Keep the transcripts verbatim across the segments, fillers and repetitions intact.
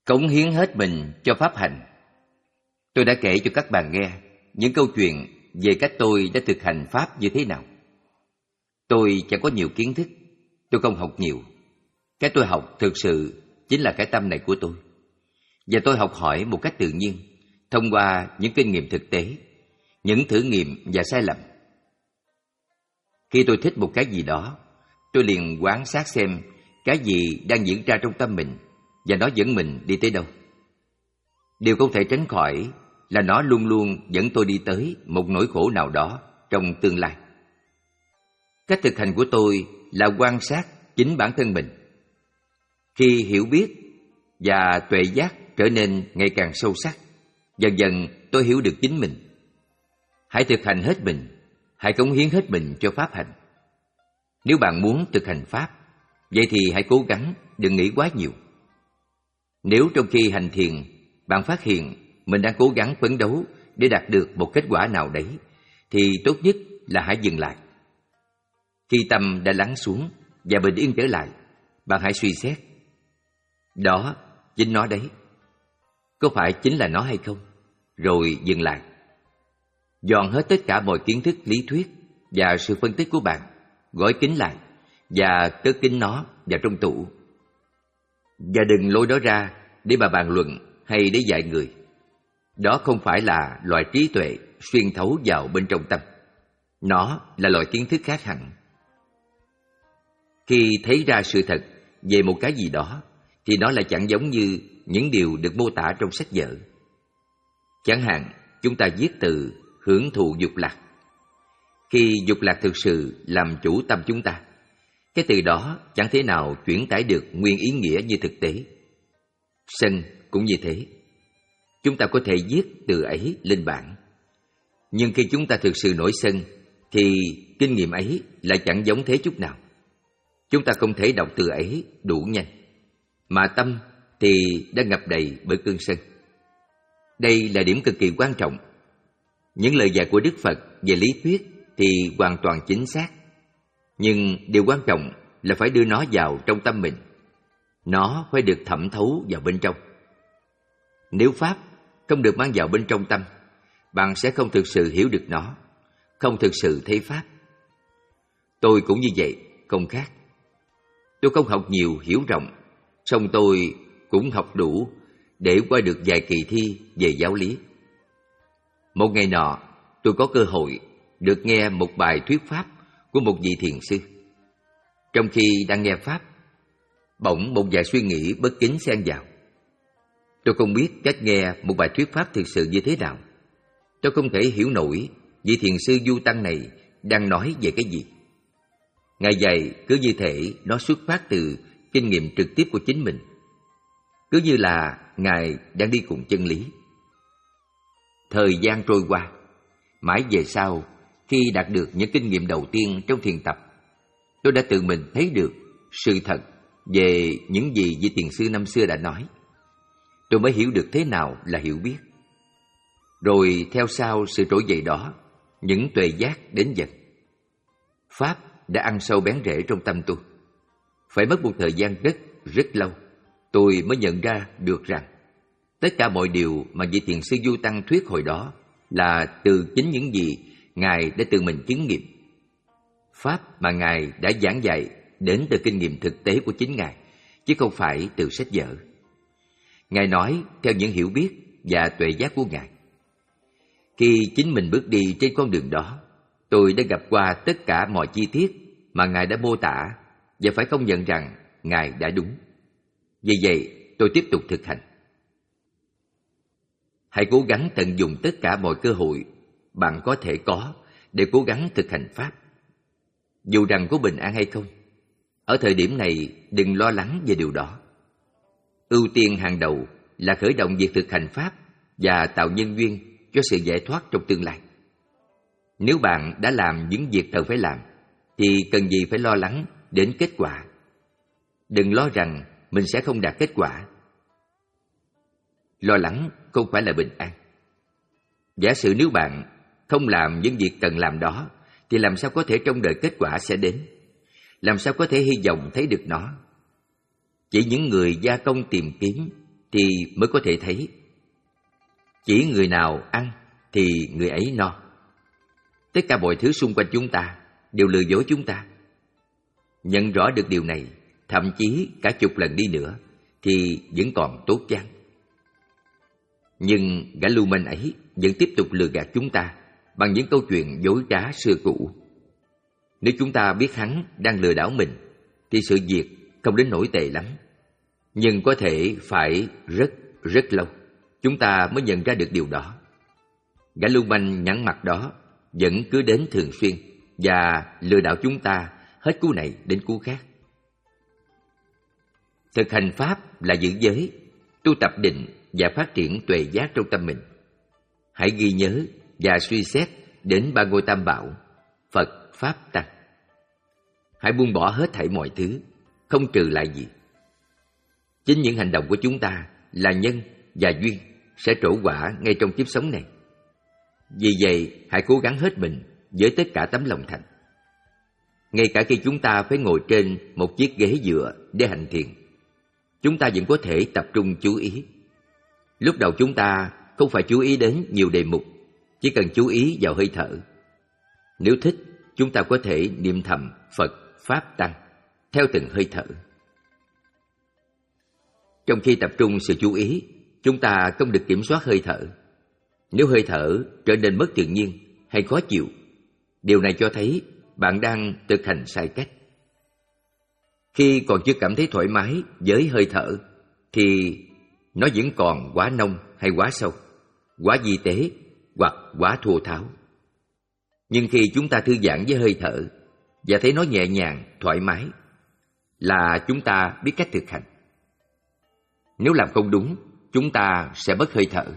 Cống hiến hết mình cho pháp hành. Tôi đã kể cho các bạn nghe những câu chuyện về cách tôi đã thực hành pháp như thế nào. Tôi chẳng có nhiều kiến thức, tôi không học nhiều. Cái tôi học thực sự chính là cái tâm này của tôi. Và tôi học hỏi một cách tự nhiên, thông qua những kinh nghiệm thực tế, những thử nghiệm và sai lầm. Khi tôi thích một cái gì đó, tôi liền quan sát xem cái gì đang diễn ra trong tâm mình và nó dẫn mình đi tới đâu. Điều không thể tránh khỏi là nó luôn luôn dẫn tôi đi tới một nỗi khổ nào đó trong tương lai. Cách thực hành của tôi là quan sát chính bản thân mình. Khi hiểu biết và tuệ giác trở nên ngày càng sâu sắc, dần dần tôi hiểu được chính mình. Hãy thực hành hết mình, hãy cống hiến hết mình cho pháp hành. Nếu bạn muốn thực hành pháp, vậy thì hãy cố gắng, đừng nghĩ quá nhiều. Nếu trong khi hành thiền, bạn phát hiện mình đang cố gắng phấn đấu để đạt được một kết quả nào đấy, thì tốt nhất là hãy dừng lại. Khi tâm đã lắng xuống và bình yên trở lại, bạn hãy suy xét. Đó, chính nó đấy. Có phải chính là nó hay không? Rồi dừng lại. Dọn hết tất cả mọi kiến thức lý thuyết và sự phân tích của bạn, gói kín lại và cất kín nó vào trong tủ. Và đừng lôi nó ra để mà bàn luận hay để dạy người. Đó không phải là loại trí tuệ xuyên thấu vào bên trong tâm. Nó là loại kiến thức khác hẳn. Khi thấy ra sự thật về một cái gì đó, thì nó lại chẳng giống như những điều được mô tả trong sách vở. Chẳng hạn, chúng ta viết từ hưởng thụ dục lạc. Khi dục lạc thực sự làm chủ tâm chúng ta, cái từ đó chẳng thể nào chuyển tải được nguyên ý nghĩa như thực tế. Sân cũng như thế. Chúng ta có thể viết từ ấy lên bảng. Nhưng khi chúng ta thực sự nổi sân, thì kinh nghiệm ấy lại chẳng giống thế chút nào. Chúng ta không thể đọc từ ấy đủ nhanh, mà tâm thì đã ngập đầy bởi cơn sân. Đây là điểm cực kỳ quan trọng. Những lời dạy của Đức Phật về lý thuyết thì hoàn toàn chính xác. Nhưng điều quan trọng là phải đưa nó vào trong tâm mình. Nó phải được thẩm thấu vào bên trong. Nếu pháp không được mang vào bên trong tâm, bạn sẽ không thực sự hiểu được nó, không thực sự thấy pháp. Tôi cũng như vậy, không khác. Tôi không học nhiều hiểu rộng, song tôi cũng học đủ để qua được vài kỳ thi về giáo lý. Một ngày nọ, tôi có cơ hội được nghe một bài thuyết pháp của một vị thiền sư. Trong khi đang nghe pháp, bỗng một vài suy nghĩ bất kính xen vào. Tôi không biết cách nghe một bài thuyết pháp thực sự như thế nào. Tôi không thể hiểu nổi vị thiền sư du tăng này đang nói về cái gì. Ngài dạy cứ như thể nó xuất phát từ kinh nghiệm trực tiếp của chính mình, cứ như là Ngài đang đi cùng chân lý. Thời gian trôi qua, mãi về sau, khi đạt được những kinh nghiệm đầu tiên trong thiền tập, tôi đã tự mình thấy được sự thật về những gì vị thiền sư năm xưa đã nói. Tôi mới hiểu được thế nào là hiểu biết. Rồi theo sau sự trỗi dậy đó, những tuệ giác đến dần. Pháp đã ăn sâu bén rễ trong tâm tôi. Phải mất một thời gian rất, rất lâu, tôi mới nhận ra được rằng tất cả mọi điều mà vị thiền sư Du Tăng thuyết hồi đó là từ chính những gì Ngài đã tự mình chứng nghiệm. Pháp mà Ngài đã giảng dạy đến từ kinh nghiệm thực tế của chính Ngài, chứ không phải từ sách vở. Ngài nói theo những hiểu biết và tuệ giác của Ngài. Khi chính mình bước đi trên con đường đó, tôi đã gặp qua tất cả mọi chi tiết mà Ngài đã mô tả và phải công nhận rằng Ngài đã đúng. Vì vậy, tôi tiếp tục thực hành. Hãy cố gắng tận dụng tất cả mọi cơ hội bạn có thể có để cố gắng thực hành Pháp. Dù rằng có bình an hay không, ở thời điểm này đừng lo lắng về điều đó. Ưu tiên hàng đầu là khởi động việc thực hành Pháp và tạo nhân duyên cho sự giải thoát trong tương lai. Nếu bạn đã làm những việc cần phải làm, thì cần gì phải lo lắng đến kết quả. Đừng lo rằng mình sẽ không đạt kết quả. Lo lắng không phải là bình an. Giả sử nếu bạn không làm những việc cần làm đó, thì làm sao có thể trông đợi kết quả sẽ đến? Làm sao có thể hy vọng thấy được nó? Chỉ những người gia công tìm kiếm thì mới có thể thấy. Chỉ người nào ăn thì người ấy no. Tất cả mọi thứ xung quanh chúng ta đều lừa dối chúng ta. Nhận rõ được điều này, thậm chí cả chục lần đi nữa, thì vẫn còn tốt chăng? Nhưng gã lưu manh ấy vẫn tiếp tục lừa gạt chúng ta bằng những câu chuyện dối trá xưa cũ. Nếu chúng ta biết hắn đang lừa đảo mình, thì sự việc không đến nỗi tệ lắm. Nhưng có thể phải rất, rất lâu, chúng ta mới nhận ra được điều đó. Gã lưu manh nhẵn mặt đó vẫn cứ đến thường xuyên và lừa đảo chúng ta hết cú này đến cú khác. Thực hành Pháp là giữ giới, tu tập định và phát triển tuệ giác trong tâm mình. Hãy ghi nhớ và suy xét đến ba ngôi tam bảo, Phật, Pháp, Tăng. Hãy buông bỏ hết thảy mọi thứ, không trừ lại gì. Chính những hành động của chúng ta là nhân và duyên sẽ trổ quả ngay trong kiếp sống này. Vì vậy, hãy cố gắng hết mình với tất cả tấm lòng thành. Ngay cả khi chúng ta phải ngồi trên một chiếc ghế dựa để hành thiền, chúng ta vẫn có thể tập trung chú ý. Lúc đầu chúng ta không phải chú ý đến nhiều đề mục, chỉ cần chú ý vào hơi thở. Nếu thích, chúng ta có thể niệm thầm Phật, Pháp, Tăng theo từng hơi thở. Trong khi tập trung sự chú ý, chúng ta không được kiểm soát hơi thở. Nếu hơi thở trở nên mất tự nhiên hay khó chịu, điều này cho thấy bạn đang thực hành sai cách. Khi còn chưa cảm thấy thoải mái với hơi thở, thì nó vẫn còn quá nông hay quá sâu, quá vi tế hoặc quá thô tháo. Nhưng khi chúng ta thư giãn với hơi thở và thấy nó nhẹ nhàng, thoải mái, là chúng ta biết cách thực hành. Nếu làm không đúng, chúng ta sẽ mất hơi thở.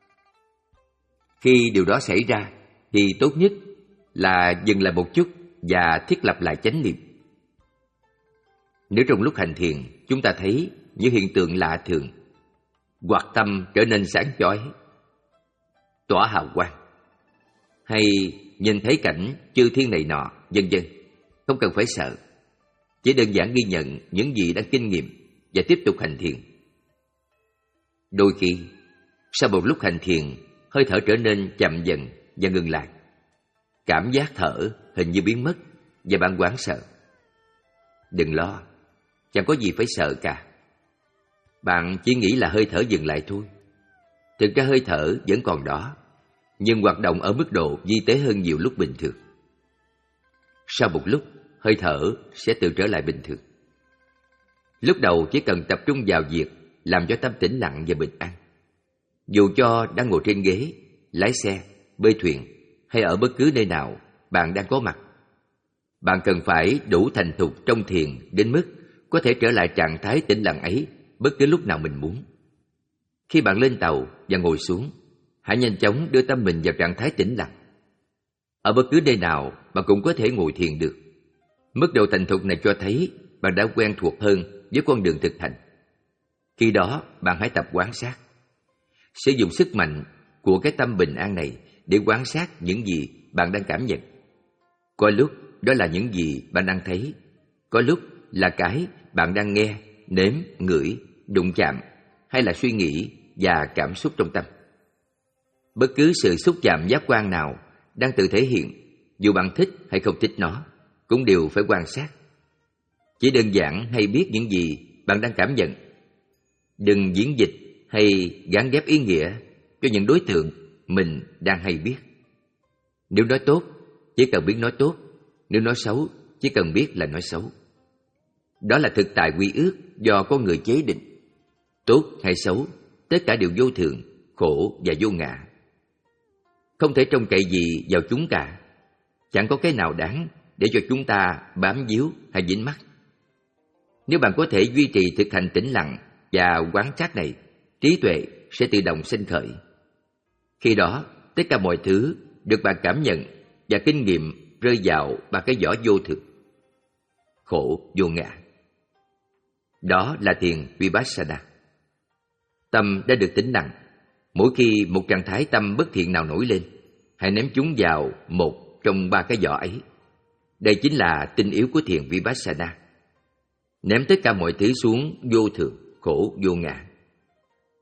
Khi điều đó xảy ra, thì tốt nhất là dừng lại một chút và thiết lập lại chánh niệm. Nếu trong lúc hành thiền chúng ta thấy những hiện tượng lạ thường, hoặc tâm trở nên sáng chói, tỏa hào quang, hay nhìn thấy cảnh chư thiên này nọ, vân vân, không cần phải sợ. Chỉ đơn giản ghi nhận những gì đang kinh nghiệm và tiếp tục hành thiền. Đôi khi, sau một lúc hành thiền, hơi thở trở nên chậm dần và ngừng lại. Cảm giác thở hình như biến mất và bạn hoảng sợ. Đừng lo, chẳng có gì phải sợ cả. Bạn chỉ nghĩ là hơi thở dừng lại thôi. Thực ra hơi thở vẫn còn đó, nhưng hoạt động ở mức độ vi tế hơn nhiều lúc bình thường. Sau một lúc, hơi thở sẽ tự trở lại bình thường. Lúc đầu chỉ cần tập trung vào việc làm cho tâm tĩnh lặng và bình an. Dù cho đang ngồi trên ghế, lái xe, bơi thuyền hay ở bất cứ nơi nào bạn đang có mặt, bạn cần phải đủ thành thục trong thiền đến mức có thể trở lại trạng thái tĩnh lặng ấy bất cứ lúc nào mình muốn. Khi bạn lên tàu và ngồi xuống, hãy nhanh chóng đưa tâm mình vào trạng thái tĩnh lặng. Ở bất cứ nơi nào bạn cũng có thể ngồi thiền được. Mức độ thành thục này cho thấy bạn đã quen thuộc hơn với con đường thực hành. Khi đó, bạn hãy tập quan sát. Sử dụng sức mạnh của cái tâm bình an này để quan sát những gì bạn đang cảm nhận. Có lúc đó là những gì bạn đang thấy, có lúc là cái bạn đang nghe, nếm, ngửi, đụng chạm, hay là suy nghĩ và cảm xúc trong tâm. Bất cứ sự xúc chạm giác quan nào đang tự thể hiện, dù bạn thích hay không thích nó, cũng đều phải quan sát. Chỉ đơn giản hay biết những gì bạn đang cảm nhận. Đừng diễn dịch hay gán ghép ý nghĩa cho những đối tượng mình đang hay biết. Nếu nói tốt, chỉ cần biết nói tốt. Nếu nói xấu, chỉ cần biết là nói xấu. Đó là thực tại quy ước do con người chế định. Tốt hay xấu, tất cả đều vô thường, khổ và vô ngã. Không thể trông cậy gì vào chúng cả. Chẳng có cái nào đáng để cho chúng ta bám víu hay dính mắc. Nếu bạn có thể duy trì thực hành tĩnh lặng và quán sát này, trí tuệ sẽ tự động sinh khởi. Khi đó, tất cả mọi thứ được bạn cảm nhận và kinh nghiệm rơi vào ba cái vỏ vô thường, khổ, vô ngã. Đó là thiền Vipassana. Tâm đã được tĩnh lặng. Mỗi khi một trạng thái tâm bất thiện nào nổi lên, hãy ném chúng vào một trong ba cái vỏ ấy. Đây chính là tinh yếu của thiền Vipassana. Ném tất cả mọi thứ xuống vô thường, khổ, vô ngã.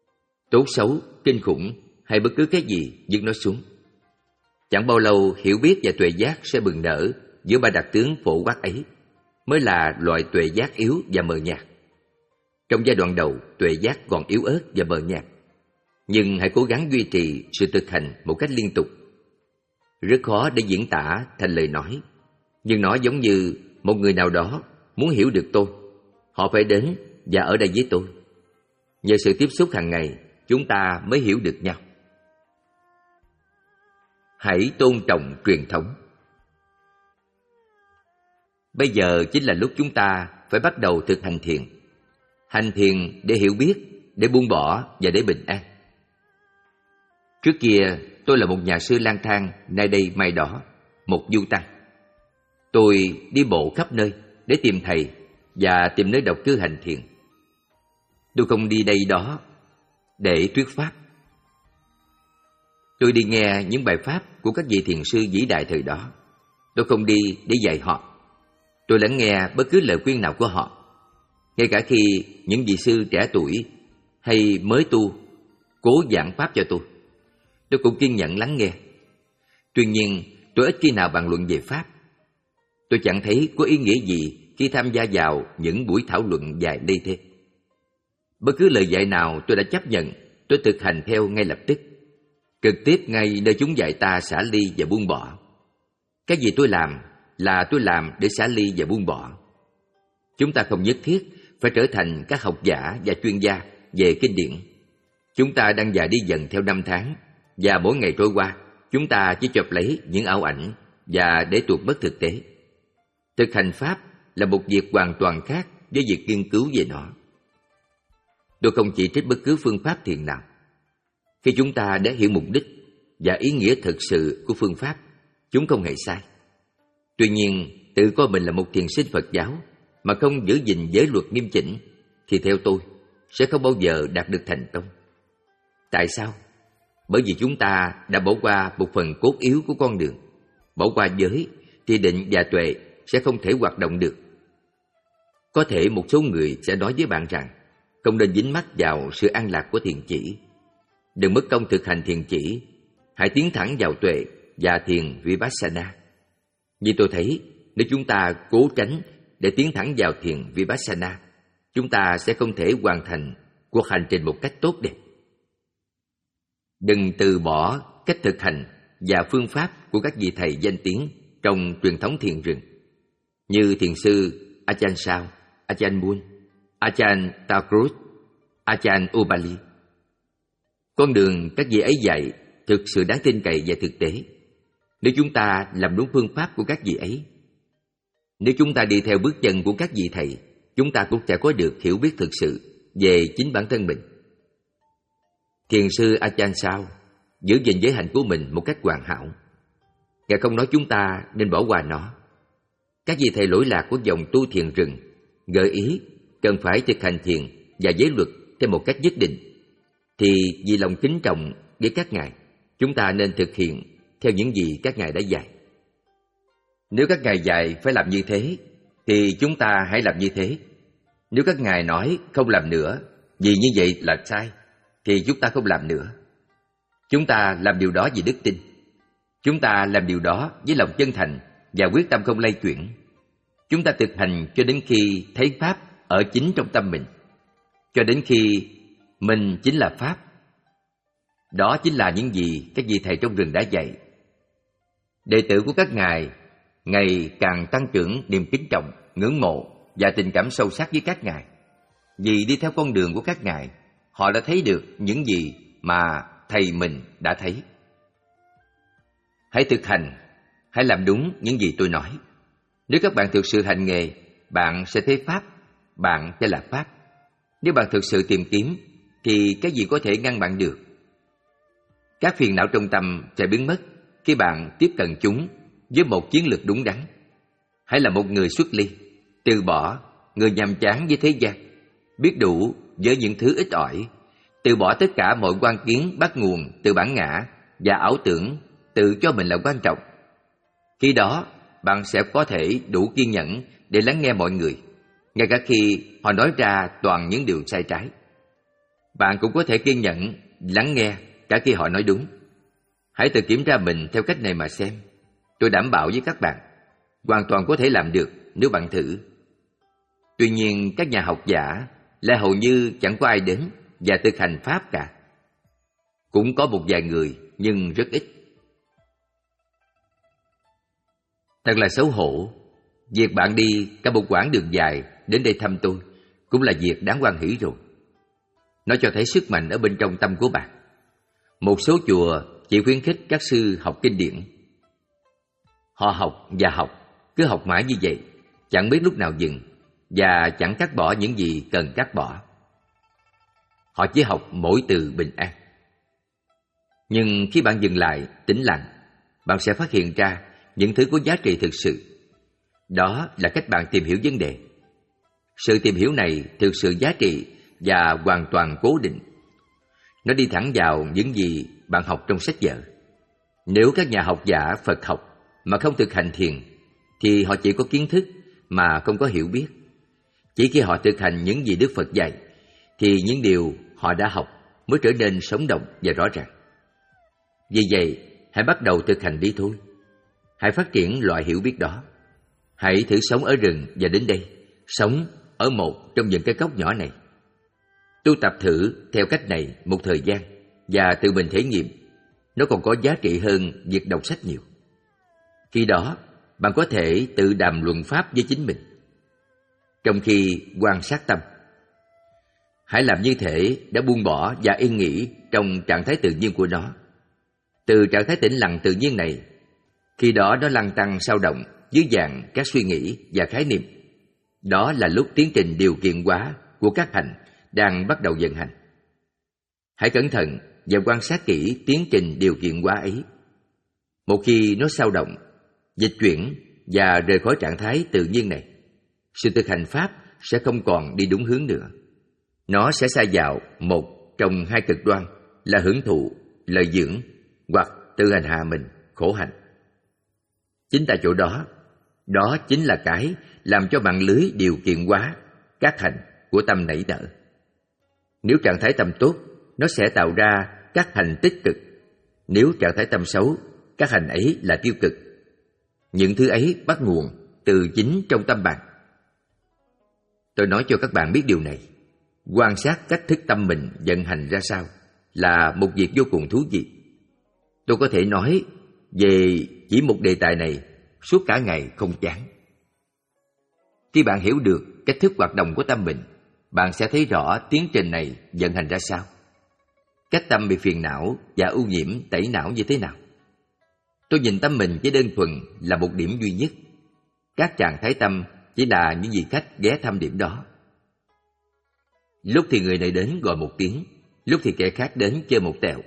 tốt xấu, kinh khủng hay bất cứ cái gì dứt nó xuống. Chẳng bao lâu hiểu biết và tuệ giác sẽ bừng nở giữa ba đặc tướng phổ quát ấy, mới là loại tuệ giác yếu và mờ nhạt. Trong giai đoạn đầu, tuệ giác còn yếu ớt và mờ nhạt, nhưng hãy cố gắng duy trì sự thực hành một cách liên tục. Rất khó để diễn tả thành lời nói, nhưng nó giống như một người nào đó muốn hiểu được tôi, họ phải đến và ở đây với tôi. Nhờ sự tiếp xúc hàng ngày, chúng ta mới hiểu được nhau. Hãy tôn trọng truyền thống. Bây giờ chính là lúc chúng ta phải bắt đầu thực hành thiền. Hành thiền để hiểu biết, để buông bỏ và để bình an. Trước kia, tôi là một nhà sư lang thang nay đây mai đó, một du tăng. Tôi đi bộ khắp nơi để tìm thầy và tìm nơi độc cư hành thiền. Tôi không đi đây đó để thuyết pháp. Tôi đi nghe những bài pháp của các vị thiền sư vĩ đại thời đó. Tôi không đi để dạy họ. Tôi lắng nghe bất cứ lời khuyên nào của họ. Ngay cả khi những vị sư trẻ tuổi hay mới tu cố giảng pháp cho tôi, tôi cũng kiên nhẫn lắng nghe. Tuy nhiên, tôi ít khi nào bàn luận về pháp. Tôi chẳng thấy có ý nghĩa gì khi tham gia vào những buổi thảo luận dài đây thế. Bất cứ lời dạy nào tôi đã chấp nhận, tôi thực hành theo ngay lập tức, trực tiếp ngay nơi chúng dạy ta xả ly và buông bỏ. Cái gì tôi làm là tôi làm để xả ly và buông bỏ. Chúng ta không nhất thiết phải trở thành các học giả và chuyên gia về kinh điển. Chúng ta đang già đi dần theo năm tháng, và mỗi ngày trôi qua, chúng ta chỉ chộp lấy những ảo ảnh và để tuột mất thực tế. Thực hành pháp là một việc hoàn toàn khác với việc nghiên cứu về nó. Tôi không chỉ trích bất cứ phương pháp thiền nào. Khi chúng ta đã hiểu mục đích và ý nghĩa thực sự của phương pháp, chúng không hề sai. Tuy nhiên, tự coi mình là một thiền sinh Phật giáo mà không giữ gìn giới luật nghiêm chỉnh, thì theo tôi sẽ không bao giờ đạt được thành công. Tại sao? Bởi vì chúng ta đã bỏ qua một phần cốt yếu của con đường. Bỏ qua giới thì định và tuệ sẽ không thể hoạt động được. Có thể một số người sẽ nói với bạn rằng không nên dính mắc vào sự an lạc của thiền chỉ. Đừng mất công thực hành thiền chỉ, hãy tiến thẳng vào tuệ và thiền Vipassana. Như tôi thấy, nếu chúng ta cố tránh để tiến thẳng vào thiền Vipassana, chúng ta sẽ không thể hoàn thành cuộc hành trình một cách tốt đẹp. Đừng từ bỏ cách thực hành và phương pháp của các vị thầy danh tiếng trong truyền thống thiền rừng, như thiền sư Ajahn Chah, Ajahn Mun, Ajahn Thakur, Ajahn Ubali. Con đường các vị ấy dạy thực sự đáng tin cậy và thực tế, nếu chúng ta làm đúng phương pháp của các vị ấy. Nếu chúng ta đi theo bước chân của các vị thầy, chúng ta cũng sẽ có được hiểu biết thực sự về chính bản thân mình. Thiền sư Ajahn Chah giữ gìn giới hạnh của mình một cách hoàn hảo. Ngài không nói chúng ta nên bỏ qua nó. Các vị thầy lỗi lạc của dòng tu thiền rừng gợi ý cần phải thực hành thiền và giới luật theo một cách nhất định, thì vì lòng kính trọng với các ngài, chúng ta nên thực hiện theo những gì các ngài đã dạy. Nếu các ngài dạy phải làm như thế, thì chúng ta hãy làm như thế. Nếu các ngài nói không làm nữa vì như vậy là sai, thì chúng ta không làm nữa. Chúng ta làm điều đó vì đức tin. Chúng ta làm điều đó với lòng chân thành và quyết tâm không lay chuyển. Chúng ta thực hành cho đến khi thấy pháp ở chính trong tâm mình, cho đến khi mình chính là pháp. Đó chính là những gì các vị thầy trong rừng đã dạy. Đệ tử của các ngài ngày càng tăng trưởng niềm kính trọng, ngưỡng mộ và tình cảm sâu sắc với các ngài. Vì đi theo con đường của các ngài, họ đã thấy được những gì mà thầy mình đã thấy. Hãy thực hành, hãy làm đúng những gì tôi nói. Nếu các bạn thực sự hành nghề, bạn sẽ thấy pháp, bạn sẽ là pháp. Nếu bạn thực sự tìm kiếm, thì cái gì có thể ngăn bạn được? Các phiền não trong tâm sẽ biến mất khi bạn tiếp cận chúng với một chiến lược đúng đắn. Hãy là một người xuất ly, từ bỏ, người nhàm chán với thế gian, biết đủ với những thứ ít ỏi, từ bỏ tất cả mọi quan kiến bắt nguồn từ bản ngã và ảo tưởng tự cho mình là quan trọng. Khi đó, bạn sẽ có thể đủ kiên nhẫn để lắng nghe mọi người, ngay cả khi họ nói ra toàn những điều sai trái. Bạn cũng có thể kiên nhẫn lắng nghe cả khi họ nói đúng. Hãy tự kiểm tra mình theo cách này mà xem. Tôi đảm bảo với các bạn, hoàn toàn có thể làm được nếu bạn thử. Tuy nhiên, các nhà học giả lại hầu như chẳng có ai đến và thực hành pháp cả. Cũng có một vài người, nhưng rất ít. Thật là xấu hổ. Việc bạn đi cả một quãng đường dài đến đây thăm tôi cũng là việc đáng hoan hỷ rồi. Nó cho thấy sức mạnh ở bên trong tâm của bạn. Một số chùa chỉ khuyến khích các sư học kinh điển. Họ học và học, cứ học mãi như vậy, chẳng biết lúc nào dừng và chẳng cắt bỏ những gì cần cắt bỏ. Họ chỉ học mỗi từ bình an. Nhưng khi bạn dừng lại, tĩnh lặng, bạn sẽ phát hiện ra những thứ có giá trị thực sự. Đó là cách bạn tìm hiểu vấn đề. Sự tìm hiểu này thực sự giá trị và hoàn toàn cố định. Nó đi thẳng vào những gì bạn học trong sách vở. Nếu các nhà học giả Phật học mà không thực hành thiền, thì họ chỉ có kiến thức mà không có hiểu biết. Chỉ khi họ thực hành những gì Đức Phật dạy, thì những điều họ đã học mới trở nên sống động và rõ ràng. Vì vậy, hãy bắt đầu thực hành đi thôi. Hãy phát triển loại hiểu biết đó. Hãy thử sống ở rừng và đến đây, sống ở một trong những cái góc nhỏ này. Tu tập thử theo cách này một thời gian và tự mình thể nghiệm. Nó còn có giá trị hơn việc đọc sách nhiều. Khi đó, bạn có thể tự đàm luận pháp với chính mình, trong khi quan sát tâm. Hãy làm như thể đã buông bỏ và yên nghỉ trong trạng thái tự nhiên của nó. Từ trạng thái tĩnh lặng tự nhiên này, khi đó nó lăn tăn sao động dưới dạng các suy nghĩ và khái niệm. Đó là lúc tiến trình điều kiện hóa của các hành đang bắt đầu vận hành. Hãy cẩn thận và quan sát kỹ tiến trình điều kiện hóa ấy. Một khi nó sao động, dịch chuyển và rời khỏi trạng thái tự nhiên này, sự thực hành pháp sẽ không còn đi đúng hướng nữa. Nó sẽ sa vào một trong hai cực đoan là hưởng thụ, lợi dưỡng hoặc tự hành hạ mình, khổ hạnh. Chính tại chỗ đó, đó chính là cái làm cho mạng lưới điều kiện hóa các hành của tâm nảy nở. Nếu trạng thái tâm tốt, nó sẽ tạo ra các hành tích cực. Nếu trạng thái tâm xấu, các hành ấy là tiêu cực. Những thứ ấy bắt nguồn từ chính trong tâm bạn. Tôi nói cho các bạn biết điều này. Quan sát cách thức tâm mình vận hành ra sao là một việc vô cùng thú vị. Tôi có thể nói về chỉ một đề tài này suốt cả ngày không chán. Khi bạn hiểu được cách thức hoạt động của tâm mình, bạn sẽ thấy rõ tiến trình này vận hành ra sao. Cách tâm bị phiền não và ưu nhiễm tẩy não như thế nào. Tôi nhìn tâm mình chỉ đơn thuần là một điểm duy nhất. Các trạng thái tâm chỉ là những vị khách ghé thăm điểm đó. Lúc thì người này đến gọi một tiếng, lúc thì kẻ khác đến chơi một tẹo.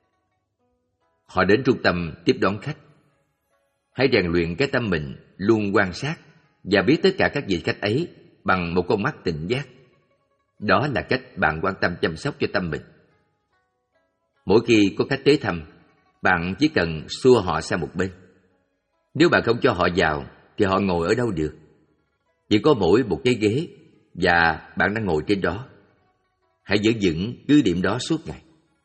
Họ đến trung tâm tiếp đón khách. Hãy rèn luyện cái tâm mình luôn quan sát và biết tất cả các vị khách ấy bằng một con mắt tỉnh giác. Đó là cách bạn quan tâm chăm sóc cho tâm mình. Mỗi khi có khách tới thăm, bạn chỉ cần xua họ sang một bên. Nếu bạn không cho họ vào, thì họ ngồi ở đâu được? Chỉ có mỗi một cái ghế và bạn đang ngồi trên đó. Hãy giữ vững cứ điểm đó suốt ngày.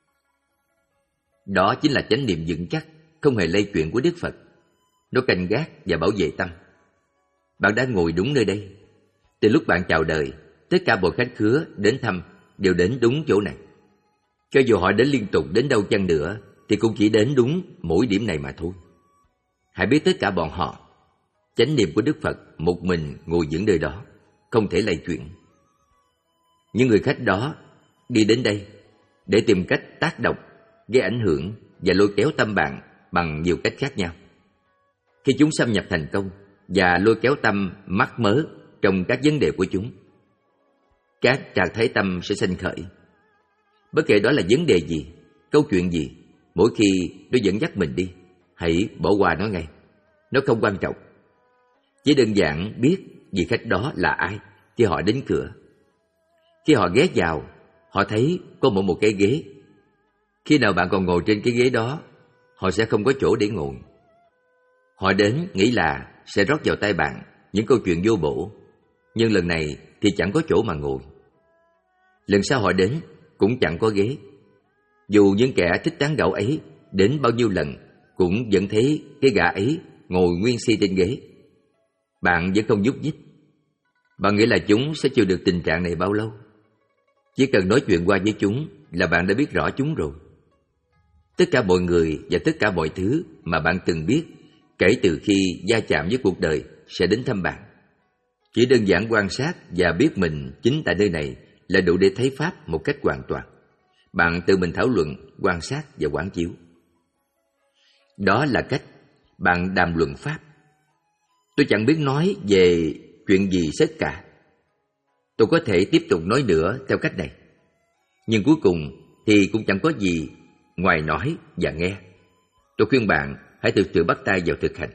Đó chính là chánh niệm vững chắc, không hề lay chuyển của Đức Phật. Nó canh gác và bảo vệ tâm. Bạn đã ngồi đúng nơi đây. Từ lúc bạn chào đời, tất cả mọi khách khứa đến thăm đều đến đúng chỗ này. Cho dù họ đến liên tục đến đâu chăng nữa, thì cũng chỉ đến đúng mỗi điểm này mà thôi. Hãy biết tất cả bọn họ, chánh niệm của Đức Phật một mình ngồi vững nơi đó, không thể lay chuyển. Những người khách đó đi đến đây để tìm cách tác động, gây ảnh hưởng và lôi kéo tâm bạn bằng nhiều cách khác nhau. Khi chúng xâm nhập thành công và lôi kéo tâm mắc mớ trong các vấn đề của chúng, các trạng thái tâm sẽ sinh khởi. Bất kể đó là vấn đề gì, câu chuyện gì, mỗi khi nó dẫn dắt mình đi, hãy bỏ qua nó ngay. Nó không quan trọng. Chỉ đơn giản biết vị khách đó là ai khi họ đến cửa. Khi họ ghé vào, họ thấy có mỗi một cái ghế. Khi nào bạn còn ngồi trên cái ghế đó, họ sẽ không có chỗ để ngồi. Họ đến nghĩ là sẽ rót vào tay bạn những câu chuyện vô bổ, nhưng lần này thì chẳng có chỗ mà ngồi. Lần sau họ đến, cũng chẳng có ghế. Dù những kẻ thích tán gẫu ấy đến bao nhiêu lần, cũng vẫn thấy cái gã ấy ngồi nguyên si trên ghế. Bạn vẫn không nhúc nhích. Bạn nghĩ là chúng sẽ chịu được tình trạng này bao lâu? Chỉ cần nói chuyện qua với chúng là bạn đã biết rõ chúng rồi. Tất cả mọi người và tất cả mọi thứ mà bạn từng biết kể từ khi va chạm với cuộc đời sẽ đến thăm bạn. Chỉ đơn giản quan sát và biết mình chính tại nơi này là đủ để thấy Pháp một cách hoàn toàn. Bạn tự mình thảo luận, quan sát và quán chiếu. Đó là cách bạn đàm luận Pháp. Tôi chẳng biết nói về chuyện gì hết cả. Tôi có thể tiếp tục nói nữa theo cách này. Nhưng cuối cùng thì cũng chẳng có gì ngoài nói và nghe. Tôi khuyên bạn hãy thực sự bắt tay vào thực hành.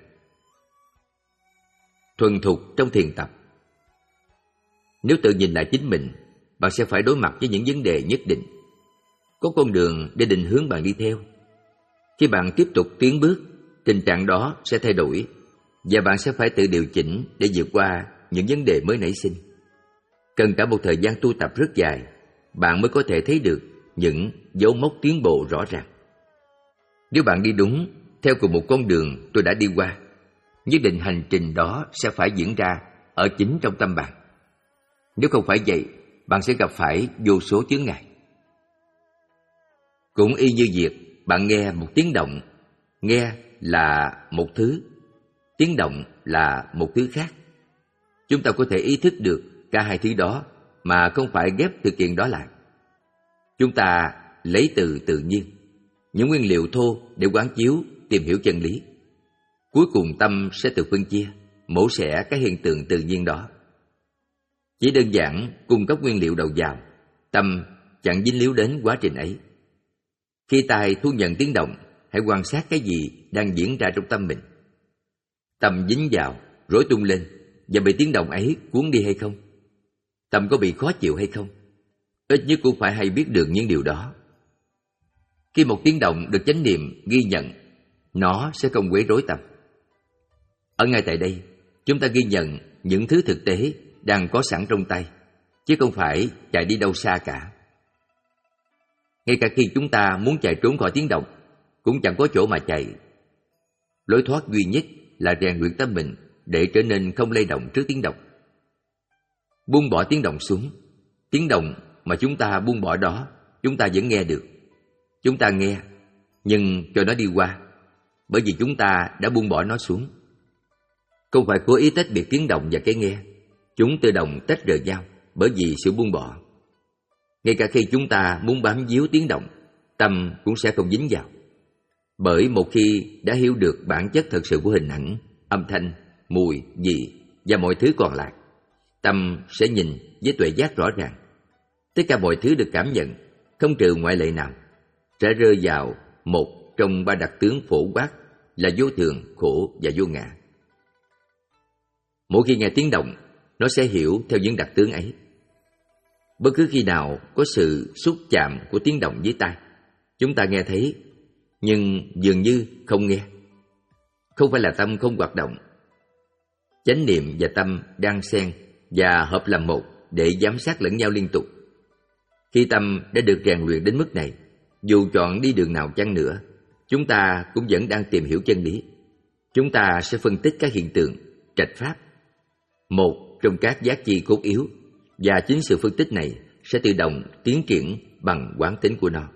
Thuần thục trong thiền tập. Nếu tự nhìn lại chính mình, bạn sẽ phải đối mặt với những vấn đề nhất định. Có con đường để định hướng bạn đi theo. Khi bạn tiếp tục tiến bước, tình trạng đó sẽ thay đổi và bạn sẽ phải tự điều chỉnh để vượt qua những vấn đề mới nảy sinh. Cần cả một thời gian tu tập rất dài, bạn mới có thể thấy được những dấu mốc tiến bộ rõ ràng. Nếu bạn đi đúng theo cùng một con đường tôi đã đi qua, nhất định hành trình đó sẽ phải diễn ra ở chính trong tâm bạn. Nếu không phải vậy, bạn sẽ gặp phải vô số chướng ngại. Cũng y như việc bạn nghe một tiếng động, nghe là một thứ, tiếng động là một thứ khác. Chúng ta có thể ý thức được cả hai thứ đó mà không phải ghép sự kiện đó lại. Chúng ta lấy từ tự nhiên, những nguyên liệu thô để quán chiếu, tìm hiểu chân lý. Cuối cùng tâm sẽ tự phân chia, mổ xẻ các hiện tượng tự nhiên đó. Chỉ đơn giản cung cấp nguyên liệu đầu vào, tâm chẳng dính líu đến quá trình ấy. Khi tai thu nhận tiếng động, hãy quan sát cái gì đang diễn ra trong tâm mình. Tâm dính vào, rối tung lên và bị tiếng động ấy cuốn đi hay không? Tâm có bị khó chịu hay không? Ít nhất cũng phải hay biết được những điều đó. Khi một tiếng động được chánh niệm ghi nhận, nó sẽ không quấy rối tâm. Ở ngay tại đây, chúng ta ghi nhận những thứ thực tế đang có sẵn trong tay, chứ không phải chạy đi đâu xa cả. Ngay cả khi chúng ta muốn chạy trốn khỏi tiếng động, cũng chẳng có chỗ mà chạy. Lối thoát duy nhất là rèn luyện tâm mình để trở nên không lay động trước tiếng động. Buông bỏ tiếng động xuống. Tiếng động mà chúng ta buông bỏ đó, chúng ta vẫn nghe được. Chúng ta nghe, nhưng cho nó đi qua, bởi vì chúng ta đã buông bỏ nó xuống. Không phải cố ý tách biệt tiếng động và cái nghe. Chúng tự động tách rời nhau bởi vì sự buông bỏ. Ngay cả khi chúng ta muốn bám víu tiếng động, tâm cũng sẽ không dính vào. Bởi một khi đã hiểu được bản chất thật sự của hình ảnh, âm thanh, mùi, vị và mọi thứ còn lại, tâm sẽ nhìn với tuệ giác rõ ràng. Tất cả mọi thứ được cảm nhận, không trừ ngoại lệ nào, sẽ rơi vào một trong ba đặc tướng phổ quát là vô thường, khổ và vô ngã. Mỗi khi nghe tiếng động, nó sẽ hiểu theo những đặc tướng ấy. Bất cứ khi nào có sự xúc chạm của tiếng động với tai, chúng ta nghe thấy, nhưng dường như không nghe. Không phải là tâm không hoạt động. Chánh niệm và tâm đang xen và hợp làm một để giám sát lẫn nhau liên tục. Khi tâm đã được rèn luyện đến mức này, dù chọn đi đường nào chăng nữa, chúng ta cũng vẫn đang tìm hiểu chân lý. Chúng ta sẽ phân tích các hiện tượng, trạch pháp, một trong các giác chi cốt yếu, và chính sự phân tích này sẽ tự động tiến triển bằng quán tính của nó.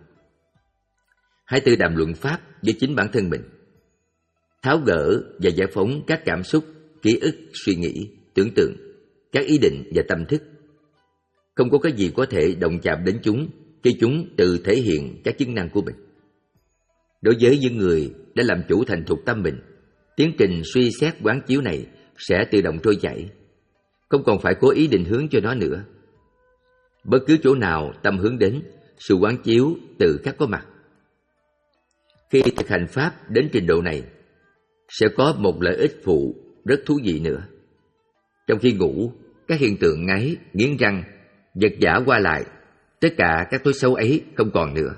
Hãy tự đàm luận pháp với chính bản thân mình. Tháo gỡ và giải phóng các cảm xúc, ký ức, suy nghĩ, tưởng tượng, các ý định và tâm thức. Không có cái gì có thể động chạm đến chúng khi chúng tự thể hiện các chức năng của mình. Đối với những người đã làm chủ thành thục tâm mình, tiến trình suy xét quán chiếu này sẽ tự động trôi chảy, không còn phải cố ý định hướng cho nó nữa. Bất cứ chỗ nào tâm hướng đến, sự quán chiếu tự khắc có mặt. Khi thực hành pháp đến trình độ này, sẽ có một lợi ích phụ rất thú vị nữa. Trong khi ngủ, các hiện tượng ngáy, nghiến răng, vật vã qua lại, tất cả các thói xấu ấy không còn nữa.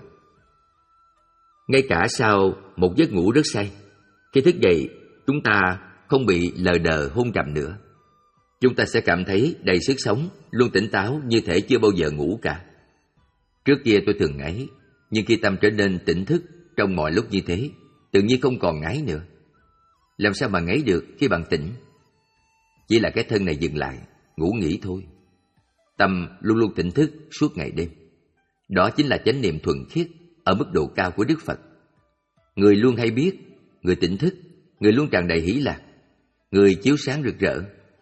Ngay cả sau một giấc ngủ rất say, khi thức dậy, chúng ta không bị lờ đờ hôn trầm nữa. Chúng ta sẽ cảm thấy đầy sức sống, luôn tỉnh táo như thể chưa bao giờ ngủ cả. Trước kia tôi thường ngáy, nhưng khi tâm trở nên tỉnh thức trong mọi lúc như thế, tự nhiên không còn ngáy nữa. Làm sao mà ngáy được khi bạn tỉnh? Chỉ là cái thân này dừng lại, ngủ nghỉ thôi. Tâm luôn luôn tỉnh thức suốt ngày đêm. Đó chính là chánh niệm thuần khiết ở mức độ cao của Đức Phật. Người luôn hay biết, người tỉnh thức, người luôn tràn đầy hỷ lạc, người chiếu sáng rực rỡ.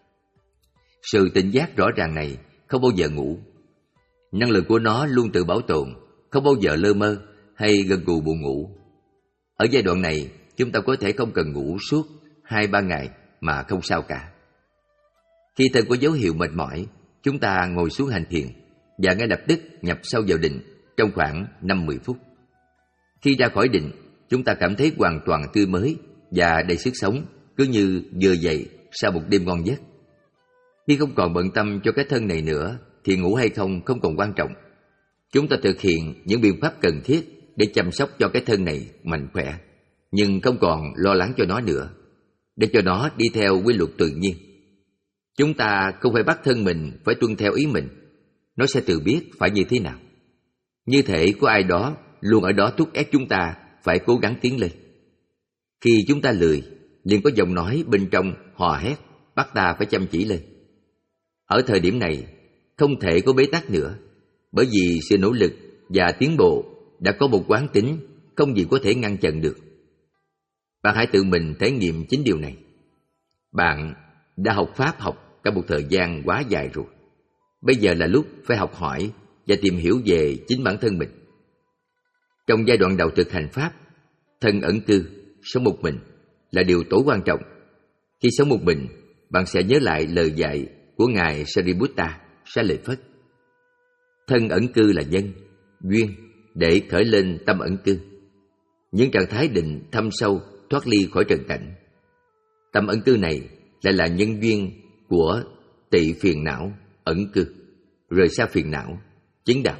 Sự tỉnh giác rõ ràng này không bao giờ ngủ. Năng lượng của nó luôn tự bảo tồn, không bao giờ lơ mơ hay gần gù buồn ngủ. Ở giai đoạn này, chúng ta có thể không cần ngủ suốt hai ba ngày mà không sao cả. Khi thân có dấu hiệu mệt mỏi, chúng ta ngồi xuống hành thiền và ngay lập tức nhập sâu vào định trong khoảng năm mười phút. Khi ra khỏi định, chúng ta cảm thấy hoàn toàn tươi mới và đầy sức sống, cứ như vừa dậy sau một đêm ngon giấc. Khi không còn bận tâm cho cái thân này nữa, thì ngủ hay không không còn quan trọng. Chúng ta thực hiện những biện pháp cần thiết để chăm sóc cho cái thân này mạnh khỏe, nhưng không còn lo lắng cho nó nữa, để cho nó đi theo quy luật tự nhiên. Chúng ta không phải bắt thân mình phải tuân theo ý mình, nó sẽ tự biết phải như thế nào. Như thể có ai đó luôn ở đó thúc ép chúng ta phải cố gắng tiến lên. Khi chúng ta lười, liền có giọng nói bên trong hò hét bắt ta phải chăm chỉ lên. Ở thời điểm này, không thể có bế tắc nữa, bởi vì sự nỗ lực và tiến bộ đã có một quán tính không gì có thể ngăn chặn được. Bạn hãy tự mình thể nghiệm chính điều này. Bạn đã học Pháp học cả một thời gian quá dài rồi. Bây giờ là lúc phải học hỏi và tìm hiểu về chính bản thân mình. Trong giai đoạn đầu thực hành Pháp, thân ẩn cư, sống một mình là điều tối quan trọng. Khi sống một mình, bạn sẽ nhớ lại lời dạy của Ngài Sariputta, Xá Lợi Phất. Thân ẩn cư là nhân, duyên để khởi lên tâm ẩn cư. Những trạng thái định thâm sâu thoát ly khỏi trần cảnh. Tâm ẩn cư này lại là nhân duyên của tị phiền não ẩn cư, rời xa phiền não, chứng đạo.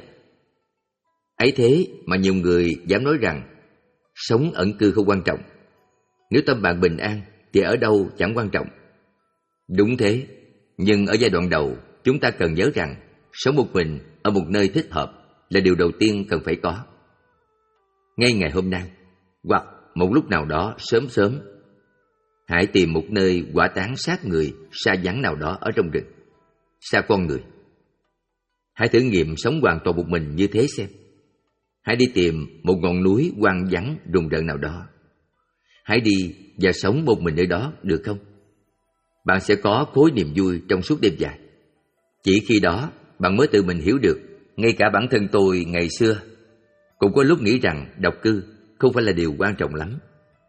Ấy thế mà nhiều người dám nói rằng sống ẩn cư không quan trọng. Nếu tâm bạn bình an thì ở đâu chẳng quan trọng. Đúng thế, nhưng ở giai đoạn đầu chúng ta cần nhớ rằng sống một mình ở một nơi thích hợp là điều đầu tiên cần phải có. Ngay ngày hôm nay, hoặc một lúc nào đó sớm sớm, hãy tìm một nơi hỏa táng sát người xa vắng nào đó ở trong rừng, xa con người. Hãy thử nghiệm sống hoàn toàn một mình như thế xem. Hãy đi tìm một ngọn núi hoang vắng rùng rợn nào đó. Hãy đi và sống một mình ở đó, được không? Bạn sẽ có khối niềm vui trong suốt đêm dài. Chỉ khi đó, bạn mới tự mình hiểu được, ngay cả bản thân tôi ngày xưa cũng có lúc nghĩ rằng độc cư không phải là điều quan trọng lắm.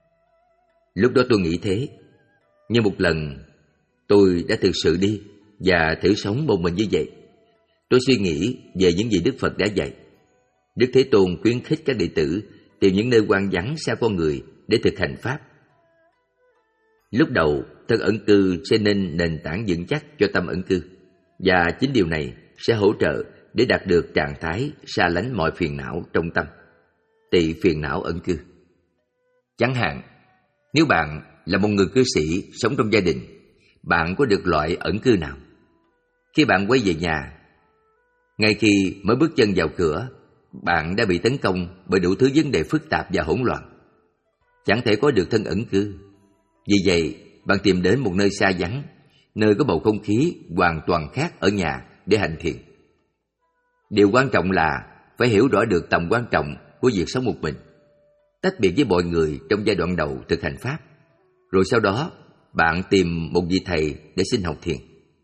Lúc đó tôi nghĩ thế, nhưng một lần tôi đã thực sự đi và thử sống một mình như vậy. Tôi suy nghĩ về những gì Đức Phật đã dạy. Đức Thế Tôn khuyến khích các đệ tử tìm những nơi hoang vắng xa con người để thực hành Pháp. Lúc đầu, thân ẩn cư sẽ nên nền tảng vững chắc cho tâm ẩn cư, và chính điều này sẽ hỗ trợ để đạt được trạng thái xa lánh mọi phiền não trong tâm, tị phiền não ẩn cư. Chẳng hạn, nếu bạn là một người cư sĩ sống trong gia đình, bạn có được loại ẩn cư nào? Khi bạn quay về nhà, ngay khi mới bước chân vào cửa, bạn đã bị tấn công bởi đủ thứ vấn đề phức tạp và hỗn loạn. Chẳng thể có được thân ẩn cư. Vì vậy, bạn tìm đến một nơi xa vắng, nơi có bầu không khí hoàn toàn khác ở nhà để hành thiền. Điều quan trọng là phải hiểu rõ được tầm quan trọng của việc sống một mình, tách biệt với mọi người trong giai đoạn đầu thực hành Pháp. Rồi sau đó, bạn tìm một vị thầy để xin học thiền.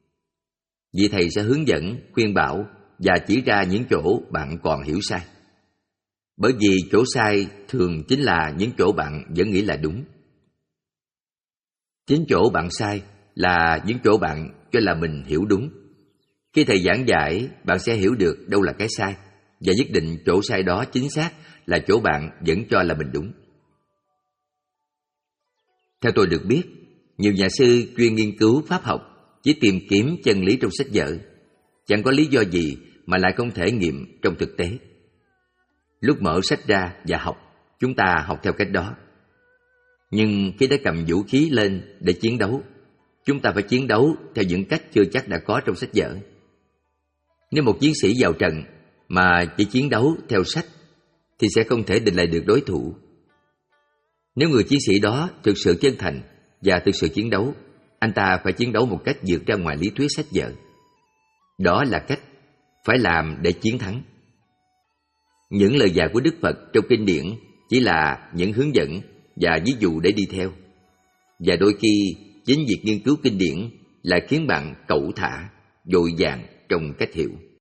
Vị thầy sẽ hướng dẫn, khuyên bảo và chỉ ra những chỗ bạn còn hiểu sai. Bởi vì chỗ sai thường chính là những chỗ bạn vẫn nghĩ là đúng. Chính chỗ bạn sai là những chỗ bạn cho là mình hiểu đúng. Khi thầy giảng giải, bạn sẽ hiểu được đâu là cái sai, và nhất định chỗ sai đó chính xác là chỗ bạn vẫn cho là mình đúng. Theo tôi được biết, nhiều nhà sư chuyên nghiên cứu pháp học chỉ tìm kiếm chân lý trong sách vở, chẳng có lý do gì mà lại không thể nghiệm trong thực tế. Lúc mở sách ra và học, chúng ta học theo cách đó. Nhưng khi đã cầm vũ khí lên để chiến đấu, chúng ta phải chiến đấu theo những cách chưa chắc đã có trong sách vở. Nếu một chiến sĩ vào trận mà chỉ chiến đấu theo sách thì sẽ không thể địch lại được đối thủ. Nếu người chiến sĩ đó thực sự chân thành và thực sự chiến đấu, anh ta phải chiến đấu một cách vượt ra ngoài lý thuyết sách vở. Đó là cách phải làm để chiến thắng. Những lời dạy của Đức Phật trong kinh điển chỉ là những hướng dẫn và ví dụ để đi theo. Và đôi khi chính việc nghiên cứu kinh điển lại khiến bạn cẩu thả, vội vàng trong cách hiểu.